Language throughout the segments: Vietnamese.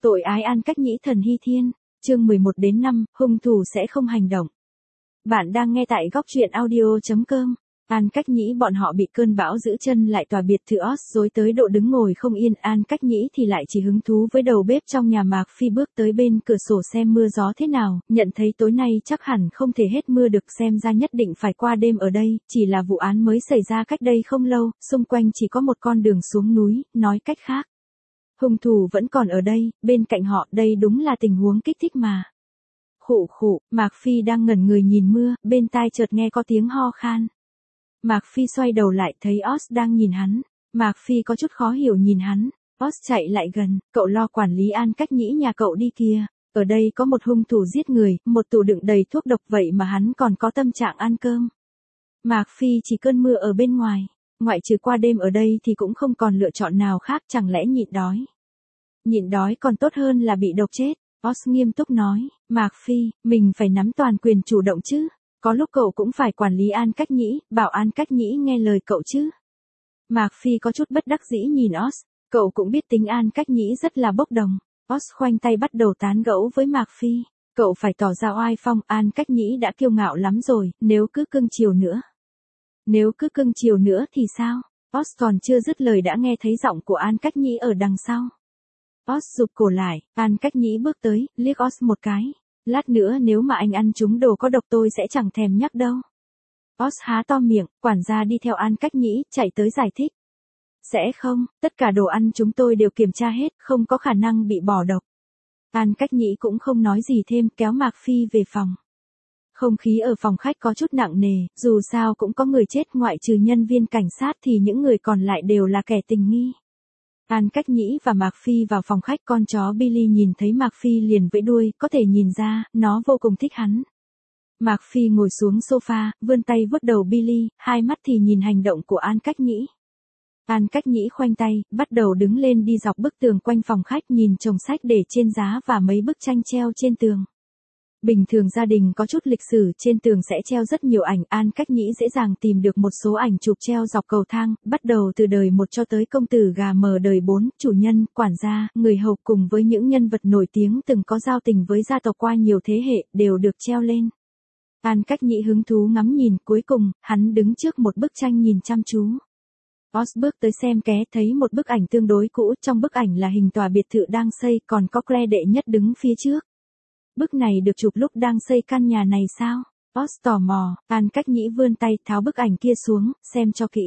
Tội ái An Cách Nhĩ Thần Hy Thiên, chương 11 đến 5, hung thủ sẽ không hành động. Bạn đang nghe tại góc truyện audio.com. An Cách Nhĩ bọn họ bị cơn bão giữ chân lại tòa biệt thự Oz dối tới độ đứng ngồi không yên. An Cách Nhĩ thì lại chỉ hứng thú với đầu bếp trong nhà. Mạc Phi bước tới bên cửa sổ xem mưa gió thế nào, nhận thấy tối nay chắc hẳn không thể hết mưa được, xem ra nhất định phải qua đêm ở đây. Chỉ là vụ án mới xảy ra cách đây không lâu, xung quanh chỉ có một con đường xuống núi, nói cách khác, hung thủ vẫn còn ở đây, bên cạnh họ. Đây đúng là tình huống kích thích mà. Khụ khụ, Mạc Phi đang ngẩn người nhìn mưa, bên tai chợt nghe có tiếng ho khan. Mạc Phi xoay đầu lại thấy Oz đang nhìn hắn. Mạc Phi có chút khó hiểu nhìn hắn. Oz chạy lại gần, cậu lo quản lý An Cách Nhĩ nhà cậu đi kìa. Ở đây có một hung thủ giết người, một tủ đựng đầy thuốc độc, vậy mà hắn còn có tâm trạng ăn cơm. Mạc Phi chỉ cơn mưa ở bên ngoài, ngoại trừ qua đêm ở đây thì cũng không còn lựa chọn nào khác, chẳng lẽ nhịn đói. Nhịn đói còn tốt hơn là bị độc chết. Oz nghiêm túc nói, Mạc Phi, mình phải nắm toàn quyền chủ động chứ. Có lúc cậu cũng phải quản lý An Cách Nhĩ, bảo An Cách Nhĩ nghe lời cậu chứ. Mạc Phi có chút bất đắc dĩ nhìn Oz, cậu cũng biết tính An Cách Nhĩ rất là bốc đồng. Oz khoanh tay bắt đầu tán gẫu với Mạc Phi, cậu phải tỏ ra oai phong, An Cách Nhĩ đã kiêu ngạo lắm rồi, nếu cứ cưng chiều nữa. Nếu cứ cưng chiều nữa thì sao? Oz còn chưa dứt lời đã nghe thấy giọng của An Cách Nhĩ ở đằng sau. Oz rụt cổ lại, An Cách Nhĩ bước tới, liếc Oz một cái. Lát nữa nếu mà anh ăn trúng đồ có độc tôi sẽ chẳng thèm nhắc đâu. Oz há to miệng, quản gia đi theo An Cách Nhĩ, chạy tới giải thích. Sẽ không, tất cả đồ ăn chúng tôi đều kiểm tra hết, không có khả năng bị bỏ độc. An Cách Nhĩ cũng không nói gì thêm, kéo Mạc Phi về phòng. Không khí ở phòng khách có chút nặng nề, dù sao cũng có người chết, ngoại trừ nhân viên cảnh sát thì những người còn lại đều là kẻ tình nghi. An Cách Nhĩ và Mạc Phi vào phòng khách, con chó Billy nhìn thấy Mạc Phi liền vẫy đuôi, có thể nhìn ra, nó vô cùng thích hắn. Mạc Phi ngồi xuống sofa, vươn tay vuốt đầu Billy, hai mắt thì nhìn hành động của An Cách Nhĩ. An Cách Nhĩ khoanh tay, bắt đầu đứng lên đi dọc bức tường quanh phòng khách, nhìn chồng sách để trên giá và mấy bức tranh treo trên tường. Bình thường gia đình có chút lịch sử, trên tường sẽ treo rất nhiều ảnh. An Cách Nhĩ dễ dàng tìm được một số ảnh chụp treo dọc cầu thang, bắt đầu từ đời 1 cho tới công tử gà mờ đời 4, chủ nhân, quản gia, người hầu cùng với những nhân vật nổi tiếng từng có giao tình với gia tộc qua nhiều thế hệ, đều được treo lên. An Cách Nhĩ hứng thú ngắm nhìn, cuối cùng, hắn đứng trước một bức tranh nhìn chăm chú. Oz bước tới xem ké, thấy một bức ảnh tương đối cũ, trong bức ảnh là hình tòa biệt thự đang xây, còn có Claire đệ nhất đứng phía trước. Bức này được chụp lúc đang xây căn nhà này sao? Oz tò mò. An Cách Nhĩ vươn tay tháo bức ảnh kia xuống, xem cho kỹ.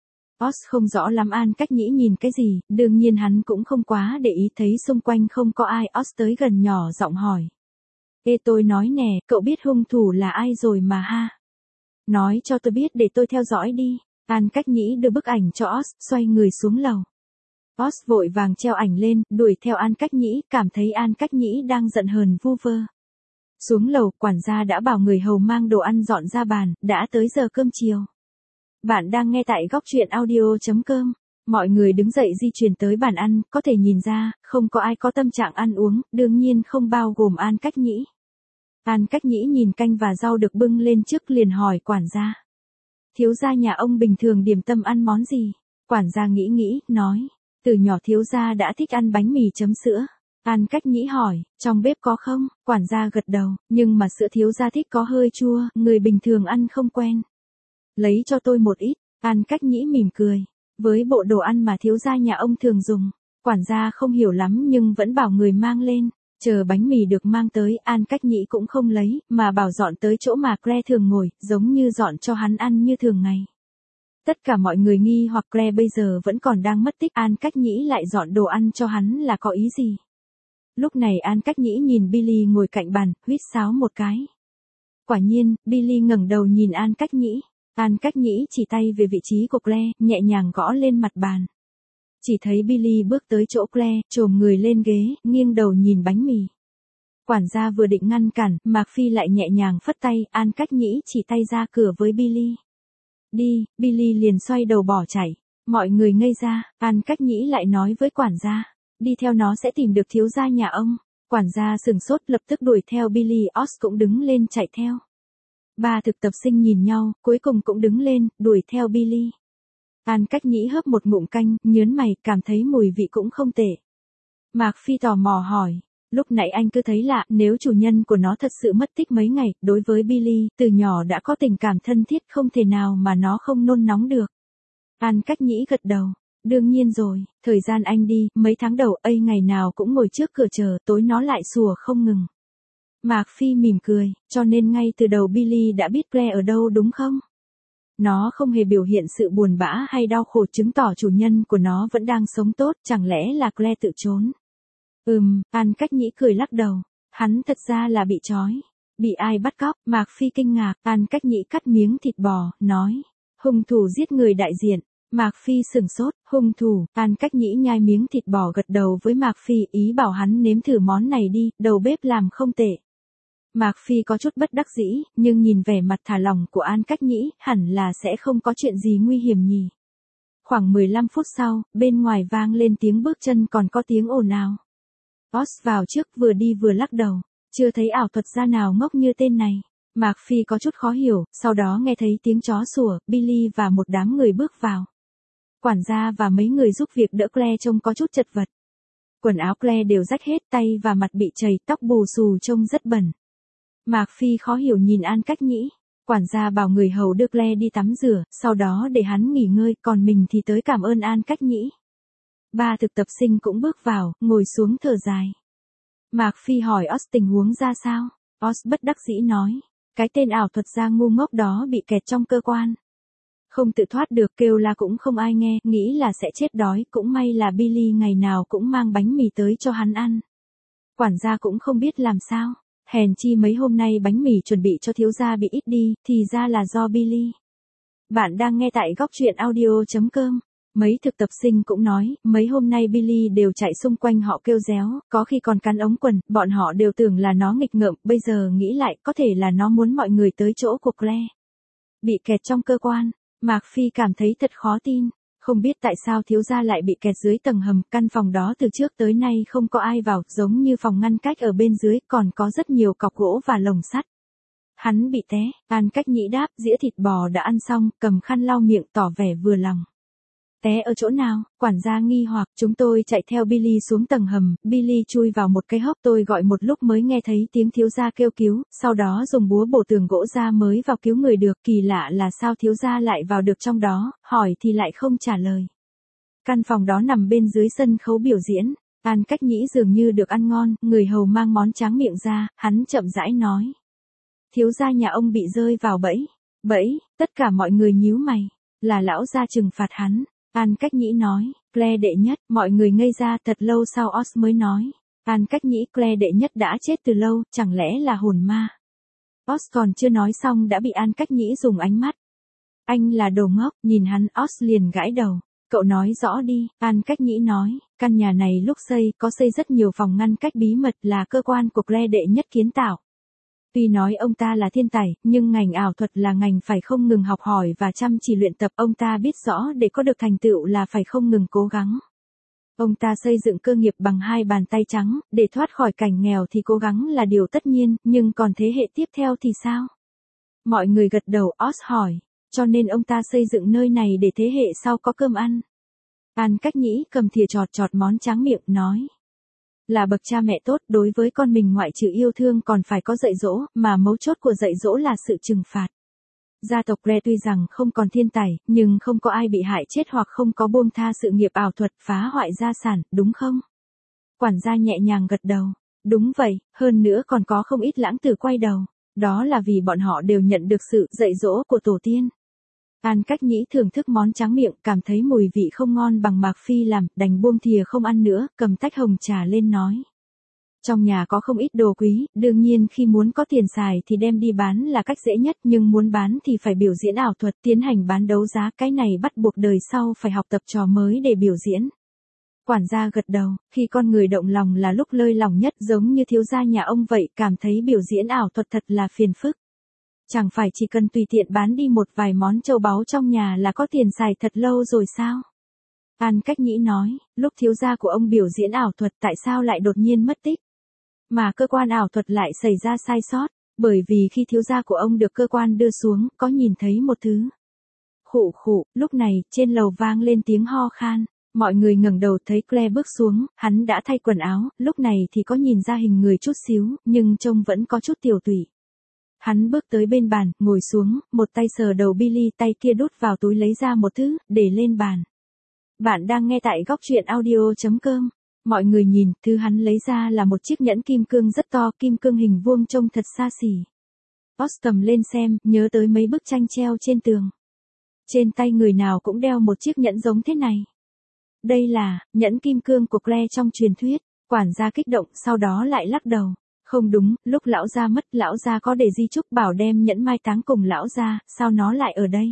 Oz không rõ lắm An Cách Nhĩ nhìn cái gì, đương nhiên hắn cũng không quá để ý, thấy xung quanh không có ai, Oz tới gần nhỏ giọng hỏi. Ê, tôi nói nè, cậu biết hung thủ là ai rồi mà ha? Nói cho tôi biết để tôi theo dõi đi. An Cách Nhĩ đưa bức ảnh cho Oz, xoay người xuống lầu. Oz vội vàng treo ảnh lên, đuổi theo An Cách Nhĩ, cảm thấy An Cách Nhĩ đang giận hờn vu vơ. Xuống lầu, quản gia đã bảo người hầu mang đồ ăn dọn ra bàn, đã tới giờ cơm chiều. Bạn đang nghe tại góc truyện audio.com. Mọi người đứng dậy di chuyển tới bàn ăn, có thể nhìn ra, không có ai có tâm trạng ăn uống, đương nhiên không bao gồm An Cách Nhĩ. An Cách Nhĩ nhìn canh và rau được bưng lên trước liền hỏi quản gia. Thiếu gia nhà ông bình thường điểm tâm ăn món gì? Quản gia nghĩ, nói. Từ nhỏ thiếu gia đã thích ăn bánh mì chấm sữa. An Cách Nhĩ hỏi, trong bếp có không? Quản gia gật đầu, nhưng mà sữa thiếu gia thích có hơi chua, người bình thường ăn không quen. Lấy cho tôi một ít. An Cách Nhĩ mỉm cười. Với bộ đồ ăn mà thiếu gia nhà ông thường dùng, quản gia không hiểu lắm nhưng vẫn bảo người mang lên. Chờ bánh mì được mang tới, An Cách Nhĩ cũng không lấy, mà bảo dọn tới chỗ mà Claire thường ngồi, giống như dọn cho hắn ăn như thường ngày. Tất cả mọi người nghi hoặc Claire bây giờ vẫn còn đang mất tích, An Cách Nhĩ lại dọn đồ ăn cho hắn là có ý gì? Lúc này An Cách Nhĩ nhìn Billy ngồi cạnh bàn, huýt sáo một cái. Quả nhiên, Billy ngẩng đầu nhìn An Cách Nhĩ. An Cách Nhĩ chỉ tay về vị trí của Claire, nhẹ nhàng gõ lên mặt bàn. Chỉ thấy Billy bước tới chỗ Claire, chồm người lên ghế, nghiêng đầu nhìn bánh mì. Quản gia vừa định ngăn cản, Mạc Phi lại nhẹ nhàng phất tay, An Cách Nhĩ chỉ tay ra cửa với Billy. Đi, Billy liền xoay đầu bỏ chạy. Mọi người ngây ra, An Cách Nhĩ lại nói với quản gia. Đi theo nó sẽ tìm được thiếu gia nhà ông. Quản gia sừng sốt lập tức đuổi theo Billy, Oz cũng đứng lên chạy theo. Ba thực tập sinh nhìn nhau, cuối cùng cũng đứng lên, đuổi theo Billy. An Cách Nhĩ hớp một ngụm canh, nhớn mày, cảm thấy mùi vị cũng không tệ. Mạc Phi tò mò hỏi. Lúc nãy anh cứ thấy lạ, nếu chủ nhân của nó thật sự mất tích mấy ngày, đối với Billy, từ nhỏ đã có tình cảm thân thiết không thể nào mà nó không nôn nóng được. An Cách Nhĩ gật đầu. Đương nhiên rồi, thời gian anh đi, mấy tháng đầu ấy ngày nào cũng ngồi trước cửa chờ, tối nó lại sủa không ngừng. Mạc Phi mỉm cười, cho nên ngay từ đầu Billy đã biết Claire ở đâu đúng không? Nó không hề biểu hiện sự buồn bã hay đau khổ, chứng tỏ chủ nhân của nó vẫn đang sống tốt, chẳng lẽ là Claire tự trốn? An Cách Nhĩ cười lắc đầu. Hắn thật ra là bị trói. Bị ai bắt cóc? Mạc Phi kinh ngạc. An Cách Nhĩ cắt miếng thịt bò, nói. Hung thủ giết người đại diện. Mạc Phi sửng sốt. Hung thủ. An Cách Nhĩ nhai miếng thịt bò gật đầu với Mạc Phi, ý bảo hắn nếm thử món này đi, đầu bếp làm không tệ. Mạc Phi có chút bất đắc dĩ, nhưng nhìn vẻ mặt thả lỏng của An Cách Nhĩ, hẳn là sẽ không có chuyện gì nguy hiểm nhỉ. Khoảng 15 phút sau, bên ngoài vang lên tiếng bước chân, còn có tiếng ồn ào. Oz vào trước, vừa đi vừa lắc đầu. Chưa thấy ảo thuật gia nào ngốc như tên này. Mạc Phi có chút khó hiểu, sau đó nghe thấy tiếng chó sủa, Billy và một đám người bước vào. Quản gia và mấy người giúp việc đỡ Claire trông có chút chật vật. Quần áo Claire đều rách hết, tay và mặt bị trầy, tóc bù xù trông rất bẩn. Mạc Phi khó hiểu nhìn An Cách Nhĩ. Quản gia bảo người hầu đưa Claire đi tắm rửa, sau đó để hắn nghỉ ngơi, còn mình thì tới cảm ơn An Cách Nhĩ. Ba thực tập sinh cũng bước vào, ngồi xuống thở dài. Mạc Phi hỏi Oz tình huống ra sao. Oz bất đắc dĩ nói. Cái tên ảo thuật gia ngu ngốc đó bị kẹt trong cơ quan. Không tự thoát được, kêu la cũng không ai nghe, nghĩ là sẽ chết đói, cũng may là Billy ngày nào cũng mang bánh mì tới cho hắn ăn. Quản gia cũng không biết làm sao. Hèn chi mấy hôm nay bánh mì chuẩn bị cho thiếu gia bị ít đi, thì ra là do Billy. Bạn đang nghe tại góc truyện audio.com. Mấy thực tập sinh cũng nói, mấy hôm nay Billy đều chạy xung quanh họ kêu réo, có khi còn cắn ống quần, bọn họ đều tưởng là nó nghịch ngợm, bây giờ nghĩ lại có thể là nó muốn mọi người tới chỗ của Claire. Bị kẹt trong cơ quan, Mạc Phi cảm thấy thật khó tin, không biết tại sao thiếu gia lại bị kẹt dưới tầng hầm, căn phòng đó từ trước tới nay không có ai vào, giống như phòng ngăn cách ở bên dưới, còn có rất nhiều cọc gỗ và lồng sắt. Hắn bị té, An Cách Nhĩ đáp, dĩa thịt bò đã ăn xong, cầm khăn lau miệng tỏ vẻ vừa lòng. Té ở chỗ nào? Quản gia nghi hoặc. Chúng tôi chạy theo Billy xuống tầng hầm, Billy chui vào một cái hốc, tôi gọi một lúc mới nghe thấy tiếng thiếu gia kêu cứu, sau đó dùng búa bổ tường gỗ ra mới vào cứu người được, kỳ lạ là sao thiếu gia lại vào được trong đó, hỏi thì lại không trả lời. Căn phòng đó nằm bên dưới sân khấu biểu diễn, An Cách Nhĩ dường như được ăn ngon, người hầu mang món tráng miệng ra, hắn chậm rãi nói. Thiếu gia nhà ông bị rơi vào bẫy. Bẫy, tất cả mọi người nhíu mày, là lão gia trừng phạt hắn. An Cách Nhĩ nói, Claire đệ nhất, mọi người ngây ra thật lâu sau Oz mới nói. An Cách Nhĩ, Claire đệ nhất đã chết từ lâu, chẳng lẽ là hồn ma? Oz còn chưa nói xong đã bị An Cách Nhĩ dùng ánh mắt. Anh là đồ ngốc, nhìn hắn, Oz liền gãi đầu. Cậu nói rõ đi, An Cách Nhĩ nói, căn nhà này lúc xây, có xây rất nhiều phòng ngăn cách bí mật, là cơ quan của Claire đệ nhất kiến tạo. Tuy nói ông ta là thiên tài, nhưng ngành ảo thuật là ngành phải không ngừng học hỏi và chăm chỉ luyện tập, ông ta biết rõ để có được thành tựu là phải không ngừng cố gắng. Ông ta xây dựng cơ nghiệp bằng hai bàn tay trắng, để thoát khỏi cảnh nghèo thì cố gắng là điều tất nhiên, nhưng còn thế hệ tiếp theo thì sao? Mọi người gật đầu. Oz hỏi, cho nên ông ta xây dựng nơi này để thế hệ sau có cơm ăn. An Cách Nhĩ cầm thìa chọt chọt món tráng miệng, nói. Là bậc cha mẹ tốt, đối với con mình ngoại trừ yêu thương còn phải có dạy dỗ, mà mấu chốt của dạy dỗ là sự trừng phạt. Gia tộc Claire tuy rằng không còn thiên tài, nhưng không có ai bị hại chết hoặc không có buông tha sự nghiệp ảo thuật phá hoại gia sản, đúng không? Quản gia nhẹ nhàng gật đầu. Đúng vậy, hơn nữa còn có không ít lãng tử quay đầu. Đó là vì bọn họ đều nhận được sự dạy dỗ của tổ tiên. An Cách Nhĩ thưởng thức món tráng miệng, cảm thấy mùi vị không ngon bằng Mạc Phi làm, đành buông thìa không ăn nữa, cầm tách hồng trà lên nói. Trong nhà có không ít đồ quý, đương nhiên khi muốn có tiền xài thì đem đi bán là cách dễ nhất, nhưng muốn bán thì phải biểu diễn ảo thuật, tiến hành bán đấu giá, cái này bắt buộc đời sau phải học tập trò mới để biểu diễn. Quản gia gật đầu, khi con người động lòng là lúc lơi lỏng nhất, giống như thiếu gia nhà ông vậy, cảm thấy biểu diễn ảo thuật thật là phiền phức. Chẳng phải chỉ cần tùy tiện bán đi một vài món châu báu trong nhà là có tiền xài thật lâu rồi sao? An Cách Nhĩ nói, lúc thiếu gia của ông biểu diễn ảo thuật tại sao lại đột nhiên mất tích? Mà cơ quan ảo thuật lại xảy ra sai sót, bởi vì khi thiếu gia của ông được cơ quan đưa xuống, có nhìn thấy một thứ. Khụ khụ, lúc này, trên lầu vang lên tiếng ho khan. Mọi người ngẩng đầu thấy Claire bước xuống, hắn đã thay quần áo, lúc này thì có nhìn ra hình người chút xíu, nhưng trông vẫn có chút tiều tụy. Hắn bước tới bên bàn, ngồi xuống, một tay sờ đầu Billy, tay kia đút vào túi lấy ra một thứ, để lên bàn. Bạn đang nghe tại góc truyện audio.com. Mọi người nhìn, thứ hắn lấy ra là một chiếc nhẫn kim cương rất to, kim cương hình vuông trông thật xa xỉ. Oz cầm lên xem, nhớ tới mấy bức tranh treo trên tường. Trên tay người nào cũng đeo một chiếc nhẫn giống thế này. Đây là nhẫn kim cương của Claire trong truyền thuyết. Quản gia kích động, sau đó lại lắc đầu. Không đúng, lúc lão gia mất, lão gia có để di chúc bảo đem nhẫn mai táng cùng lão gia, sao nó lại ở đây?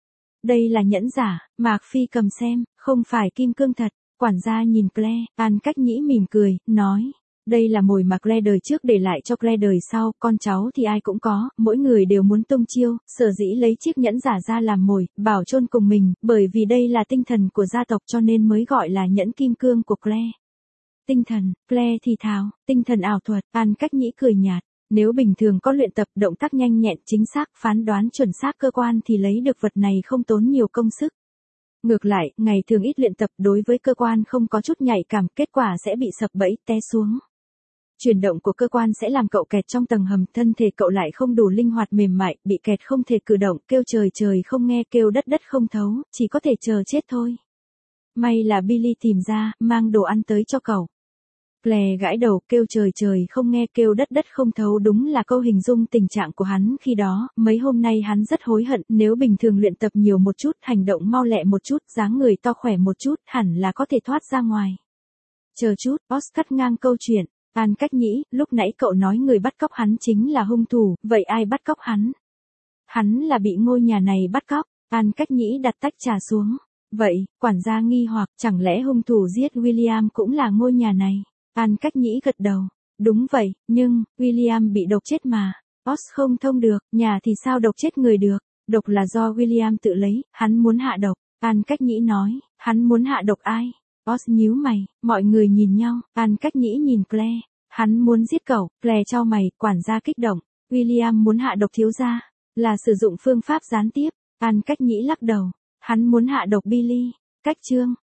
Đây là nhẫn giả, Mạc Phi cầm xem, không phải kim cương thật. Quản gia nhìn Claire, An Cách Nhĩ mỉm cười, nói. Đây là mồi mà Claire đời trước để lại cho Claire đời sau, con cháu thì ai cũng có, mỗi người đều muốn tung chiêu, sở dĩ lấy chiếc nhẫn giả ra làm mồi, bảo chôn cùng mình, bởi vì đây là tinh thần của gia tộc cho nên mới gọi là nhẫn kim cương của Claire. Tinh thần, Claire thì thào, tinh thần ảo thuật, An Cách Nhĩ cười nhạt. Nếu bình thường có luyện tập động tác nhanh nhẹn chính xác, phán đoán chuẩn xác cơ quan thì lấy được vật này không tốn nhiều công sức. Ngược lại, ngày thường ít luyện tập đối với cơ quan không có chút nhạy cảm, kết quả sẽ bị sập bẫy, té xuống. Chuyển động của cơ quan sẽ làm cậu kẹt trong tầng hầm, thân thể cậu lại không đủ linh hoạt mềm mại, bị kẹt không thể cử động, kêu trời trời không nghe, kêu đất đất không thấu, chỉ có thể chờ chết thôi. May là Billy tìm ra, mang đồ ăn tới cho cậu. Claire gãi đầu, kêu trời trời không nghe, kêu đất đất không thấu, đúng là câu hình dung tình trạng của hắn khi đó, mấy hôm nay hắn rất hối hận, nếu bình thường luyện tập nhiều một chút, hành động mau lẹ một chút, dáng người to khỏe một chút, hẳn là có thể thoát ra ngoài. Chờ chút, Oz cắt ngang câu chuyện. An Cách Nhĩ, lúc nãy cậu nói người bắt cóc hắn chính là hung thủ, vậy ai bắt cóc hắn? Hắn là bị ngôi nhà này bắt cóc. An Cách Nhĩ đặt tách trà xuống. Vậy, quản gia nghi hoặc, chẳng lẽ hung thủ giết William cũng là ngôi nhà này? An Cách Nhĩ gật đầu. Đúng vậy, nhưng, William bị độc chết mà. Oz không thông được, nhà thì sao độc chết người được? Độc là do William tự lấy, hắn muốn hạ độc. An Cách Nhĩ nói, hắn muốn hạ độc ai? Oz nhíu mày, mọi người nhìn nhau, An Cách Nhĩ nhìn Claire. Hắn muốn giết cậu, Claire chau mày, quản gia kích động. William muốn hạ độc thiếu gia, là sử dụng phương pháp gián tiếp. An Cách Nhĩ lắc đầu. Hắn muốn hạ độc Billy. Cách chương.